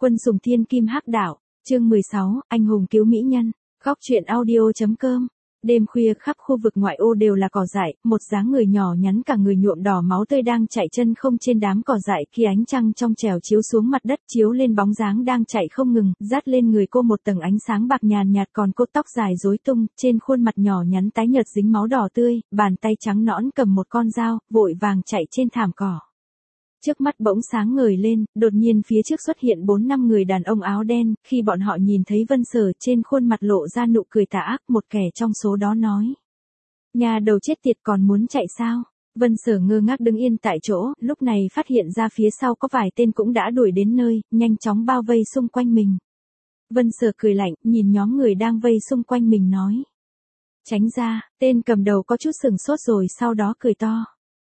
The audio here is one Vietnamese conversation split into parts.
Quân sùng thiên kim hắc đạo, chương 16, anh hùng cứu mỹ nhân, góc truyện audio.com. Đêm khuya khắp khu vực ngoại ô đều là cỏ dại, một dáng người nhỏ nhắn cả người nhuộm đỏ máu tươi đang chạy chân không trên đám cỏ dại khi ánh trăng trong trẻo chiếu xuống mặt đất chiếu lên bóng dáng đang chạy không ngừng, dát lên người cô một tầng ánh sáng bạc nhàn nhạt còn cô tóc dài rối tung, trên khuôn mặt nhỏ nhắn tái nhợt dính máu đỏ tươi, bàn tay trắng nõn cầm một con dao, vội vàng chạy trên thảm cỏ. Trước mắt bỗng sáng ngời lên, đột nhiên phía trước xuất hiện 4-5 người đàn ông áo đen, khi bọn họ nhìn thấy Vân Sở trên khuôn mặt lộ ra nụ cười tà ác, một kẻ trong số đó nói. Nhà đầu chết tiệt còn muốn chạy sao? Vân Sở ngơ ngác đứng yên tại chỗ, lúc này phát hiện ra phía sau có vài tên cũng đã đuổi đến nơi, nhanh chóng bao vây xung quanh mình. Vân Sở cười lạnh, nhìn nhóm người đang vây xung quanh mình nói. Tránh ra, tên cầm đầu có chút sừng sốt rồi sau đó cười to.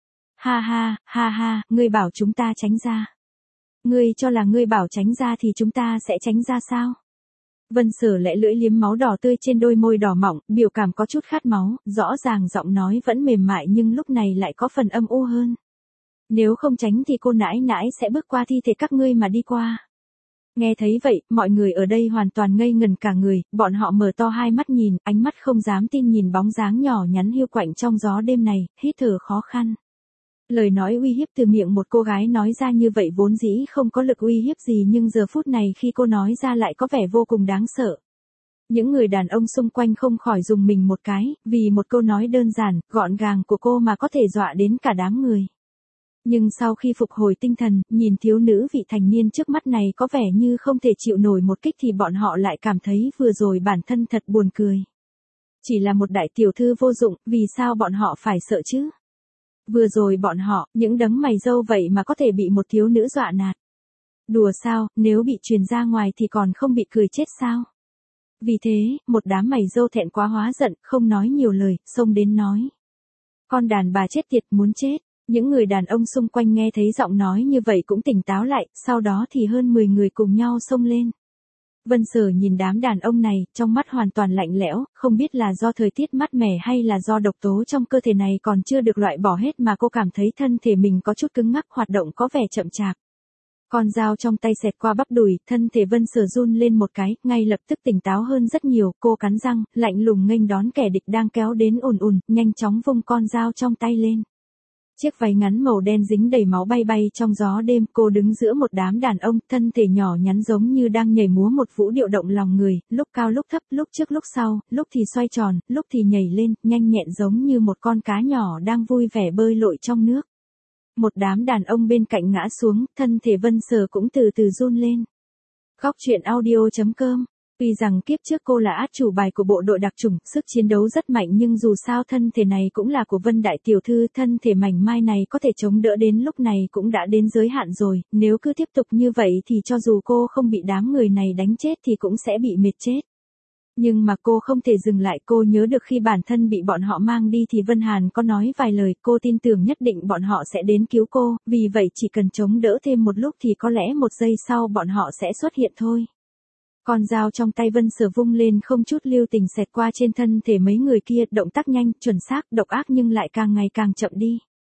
Ha ha, ngươi bảo chúng ta tránh ra. Ngươi cho là ngươi bảo tránh ra thì chúng ta sẽ tránh ra sao? Vân Sở lẽ lưỡi liếm máu đỏ tươi trên đôi môi đỏ mọng, biểu cảm có chút khát máu, rõ ràng giọng nói vẫn mềm mại nhưng lúc này lại có phần âm u hơn. Nếu không tránh thì cô nãi nãi sẽ bước qua thi thể các ngươi mà đi qua. Nghe thấy vậy, mọi người ở đây hoàn toàn ngây ngần cả người, bọn họ mở to hai mắt nhìn, ánh mắt không dám tin nhìn bóng dáng nhỏ nhắn hiu quạnh trong gió đêm này, hít thở khó khăn. Lời nói uy hiếp từ miệng một cô gái nói ra như vậy vốn dĩ không có lực uy hiếp gì nhưng giờ phút này khi cô nói ra lại có vẻ vô cùng đáng sợ. Những người đàn ông xung quanh không khỏi dùng mình một cái, vì một câu nói đơn giản, gọn gàng của cô mà có thể dọa đến cả đám người. Nhưng sau khi phục hồi tinh thần, nhìn thiếu nữ vị thành niên trước mắt này có vẻ như không thể chịu nổi một kích thì bọn họ lại cảm thấy vừa rồi bản thân thật buồn cười. Chỉ là một đại tiểu thư vô dụng, vì sao bọn họ phải sợ chứ? Vừa rồi bọn họ, những đấng mày râu vậy mà có thể bị một thiếu nữ dọa nạt. Đùa sao, nếu bị truyền ra ngoài thì còn không bị cười chết sao? Vì thế, một đám mày râu thẹn quá hóa giận, không nói nhiều lời, xông đến nói. Con đàn bà chết tiệt muốn chết. Những người đàn ông xung quanh nghe thấy giọng nói như vậy cũng tỉnh táo lại, sau đó thì hơn 10 người cùng nhau xông lên. Vân Sở nhìn đám đàn ông này, trong mắt hoàn toàn lạnh lẽo, không biết là do thời tiết mát mẻ hay là do độc tố trong cơ thể này còn chưa được loại bỏ hết mà cô cảm thấy thân thể mình có chút cứng ngắc hoạt động có vẻ chậm chạp. Con dao trong tay xẹt qua bắp đùi, thân thể Vân Sở run lên một cái, ngay lập tức tỉnh táo hơn rất nhiều, cô cắn răng, lạnh lùng nghênh đón kẻ địch đang kéo đến ùn, nhanh chóng vung con dao trong tay lên. Chiếc váy ngắn màu đen dính đầy máu bay bay trong gió đêm, cô đứng giữa một đám đàn ông, thân thể nhỏ nhắn giống như đang nhảy múa một vũ điệu động lòng người, lúc cao lúc thấp, lúc trước lúc sau, lúc thì xoay tròn, lúc thì nhảy lên, nhanh nhẹn giống như một con cá nhỏ đang vui vẻ bơi lội trong nước. Một đám đàn ông bên cạnh ngã xuống, thân thể Vân Sở cũng từ từ run lên. Góc truyện audio.com. Tuy rằng kiếp trước cô là át chủ bài của bộ đội đặc chủng, sức chiến đấu rất mạnh nhưng dù sao thân thể này cũng là của Vân đại tiểu thư, thân thể mảnh mai này có thể chống đỡ đến lúc này cũng đã đến giới hạn rồi, nếu cứ tiếp tục như vậy thì cho dù cô không bị đám người này đánh chết thì cũng sẽ bị mệt chết. Nhưng mà cô không thể dừng lại, cô nhớ được khi bản thân bị bọn họ mang đi thì Vân Hàn có nói vài lời, cô tin tưởng nhất định bọn họ sẽ đến cứu cô, vì vậy chỉ cần chống đỡ thêm một lúc thì có lẽ một giây sau bọn họ sẽ xuất hiện thôi. Con dao trong tay Vân Sở vung lên không chút lưu tình xẹt qua trên thân thể mấy người kia, động tác nhanh, chuẩn xác, độc ác nhưng lại càng ngày càng chậm đi.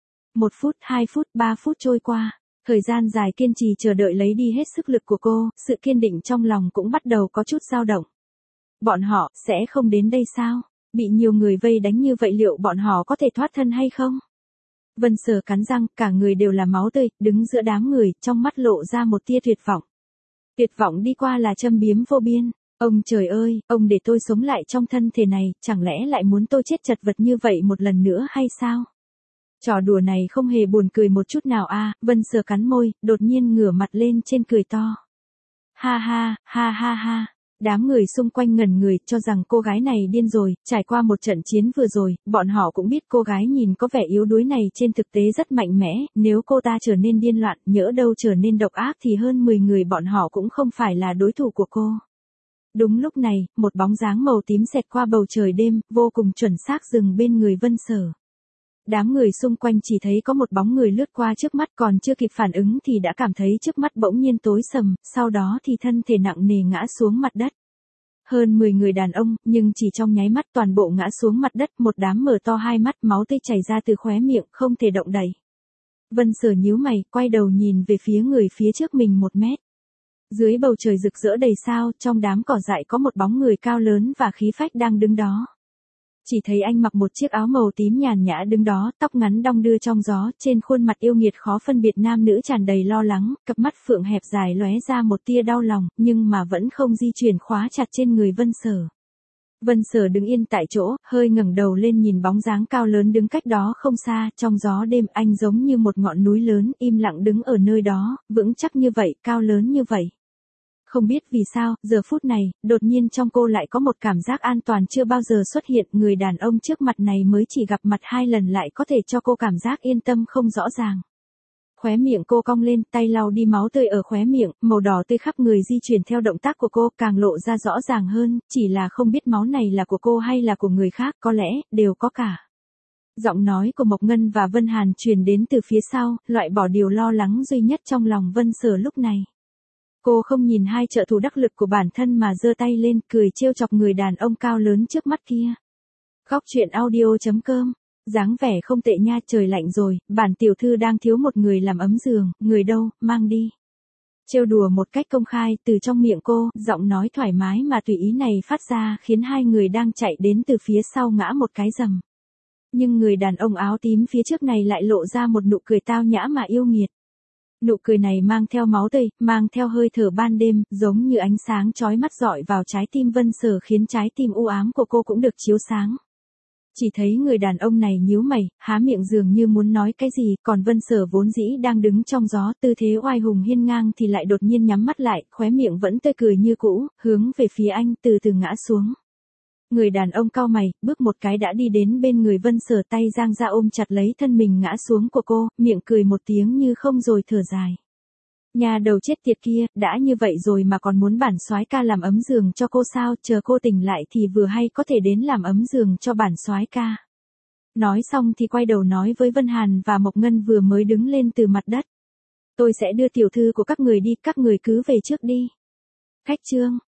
1 phút, 2 phút, 3 phút trôi qua, thời gian dài kiên trì chờ đợi lấy đi hết sức lực của cô, sự kiên định trong lòng cũng bắt đầu có chút dao động. Bọn họ, sẽ không đến đây sao? Bị nhiều người vây đánh như vậy liệu bọn họ có thể thoát thân hay không? Vân Sở cắn răng, cả người đều là máu tươi, đứng giữa đám người, trong mắt lộ ra một tia tuyệt vọng. Tuyệt vọng đi qua là châm biếm vô biên. Ông trời ơi, ông để tôi sống lại trong thân thể này, chẳng lẽ lại muốn tôi chết chật vật như vậy một lần nữa hay sao? Trò đùa này không hề buồn cười một chút nào à, Vân Sở cắn môi, đột nhiên ngửa mặt lên trên cười to. Ha ha. Đám người xung quanh ngẩn người, cho rằng cô gái này điên rồi, trải qua một trận chiến vừa rồi, bọn họ cũng biết cô gái nhìn có vẻ yếu đuối này trên thực tế rất mạnh mẽ, nếu cô ta trở nên điên loạn, nhỡ đâu trở nên độc ác thì hơn 10 người bọn họ cũng không phải là đối thủ của cô. Đúng lúc này, một bóng dáng màu tím xẹt qua bầu trời đêm, vô cùng chuẩn xác dừng bên người Vân Sở. Đám người xung quanh chỉ thấy có một bóng người lướt qua trước mắt, còn chưa kịp phản ứng thì đã cảm thấy trước mắt bỗng nhiên tối sầm, sau đó thì thân thể nặng nề ngã xuống mặt đất. Hơn 10 người đàn ông, nhưng chỉ trong nháy mắt toàn bộ ngã xuống mặt đất, một đám mở to hai mắt, máu tươi chảy ra từ khóe miệng, không thể động đậy. Vân Sở nhíu mày, quay đầu nhìn về phía người phía trước mình 1 mét. Dưới bầu trời rực rỡ đầy sao, trong đám cỏ dại có một bóng người cao lớn và khí phách đang đứng đó. Chỉ thấy anh mặc một chiếc áo màu tím nhàn nhã đứng đó, tóc ngắn đong đưa trong gió, trên khuôn mặt yêu nghiệt khó phân biệt nam nữ tràn đầy lo lắng, cặp mắt phượng hẹp dài lóe ra một tia đau lòng, nhưng mà vẫn không di chuyển khóa chặt trên người Vân Sở. Vân Sở đứng yên tại chỗ, hơi ngẩng đầu lên nhìn bóng dáng cao lớn đứng cách đó không xa, trong gió đêm anh giống như một ngọn núi lớn, im lặng đứng ở nơi đó, vững chắc như vậy, cao lớn như vậy. Không biết vì sao, giờ phút này, đột nhiên trong cô lại có một cảm giác an toàn chưa bao giờ xuất hiện, người đàn ông trước mặt này mới chỉ gặp mặt 2 lần lại có thể cho cô cảm giác yên tâm không rõ ràng. Khóe miệng cô cong lên, tay lau đi máu tươi ở khóe miệng, màu đỏ tươi khắp người di chuyển theo động tác của cô, càng lộ ra rõ ràng hơn, chỉ là không biết máu này là của cô hay là của người khác, có lẽ, đều có cả. Giọng nói của Mộc Ngân và Vân Hàn truyền đến từ phía sau, loại bỏ điều lo lắng duy nhất trong lòng Vân Sở lúc này. Cô không nhìn hai trợ thủ đắc lực của bản thân mà giơ tay lên, cười trêu chọc người đàn ông cao lớn trước mắt kia. Góc truyện audio.com. Dáng vẻ không tệ nha, trời lạnh rồi, bản tiểu thư đang thiếu một người làm ấm giường, người đâu, mang đi. Trêu đùa một cách công khai, từ trong miệng cô, giọng nói thoải mái mà tùy ý này phát ra khiến hai người đang chạy đến từ phía sau ngã một cái rầm. Nhưng người đàn ông áo tím phía trước này lại lộ ra một nụ cười tao nhã mà yêu nghiệt. Nụ cười này mang theo máu tươi, mang theo hơi thở ban đêm, giống như ánh sáng chói mắt rọi vào trái tim Vân Sở khiến trái tim u ám của cô cũng được chiếu sáng. Chỉ thấy người đàn ông này nhíu mày, há miệng dường như muốn nói cái gì, còn Vân Sở vốn dĩ đang đứng trong gió, tư thế oai hùng hiên ngang thì lại đột nhiên nhắm mắt lại, khóe miệng vẫn tươi cười như cũ, hướng về phía anh, từ từ ngã xuống. Người đàn ông cau mày, bước một cái đã đi đến bên người Vân Sở, tay giang ra ôm chặt lấy thân mình ngã xuống của cô, miệng cười một tiếng như không rồi thở dài. Nhà đầu chết tiệt kia, đã như vậy rồi mà còn muốn bản soái ca làm ấm giường cho cô sao, chờ cô tỉnh lại thì vừa hay có thể đến làm ấm giường cho bản soái ca. Nói xong thì quay đầu nói với Vân Hàn và Mộc Ngân vừa mới đứng lên từ mặt đất. Tôi sẽ đưa tiểu thư của các người đi, các người cứ về trước đi. Khách trương.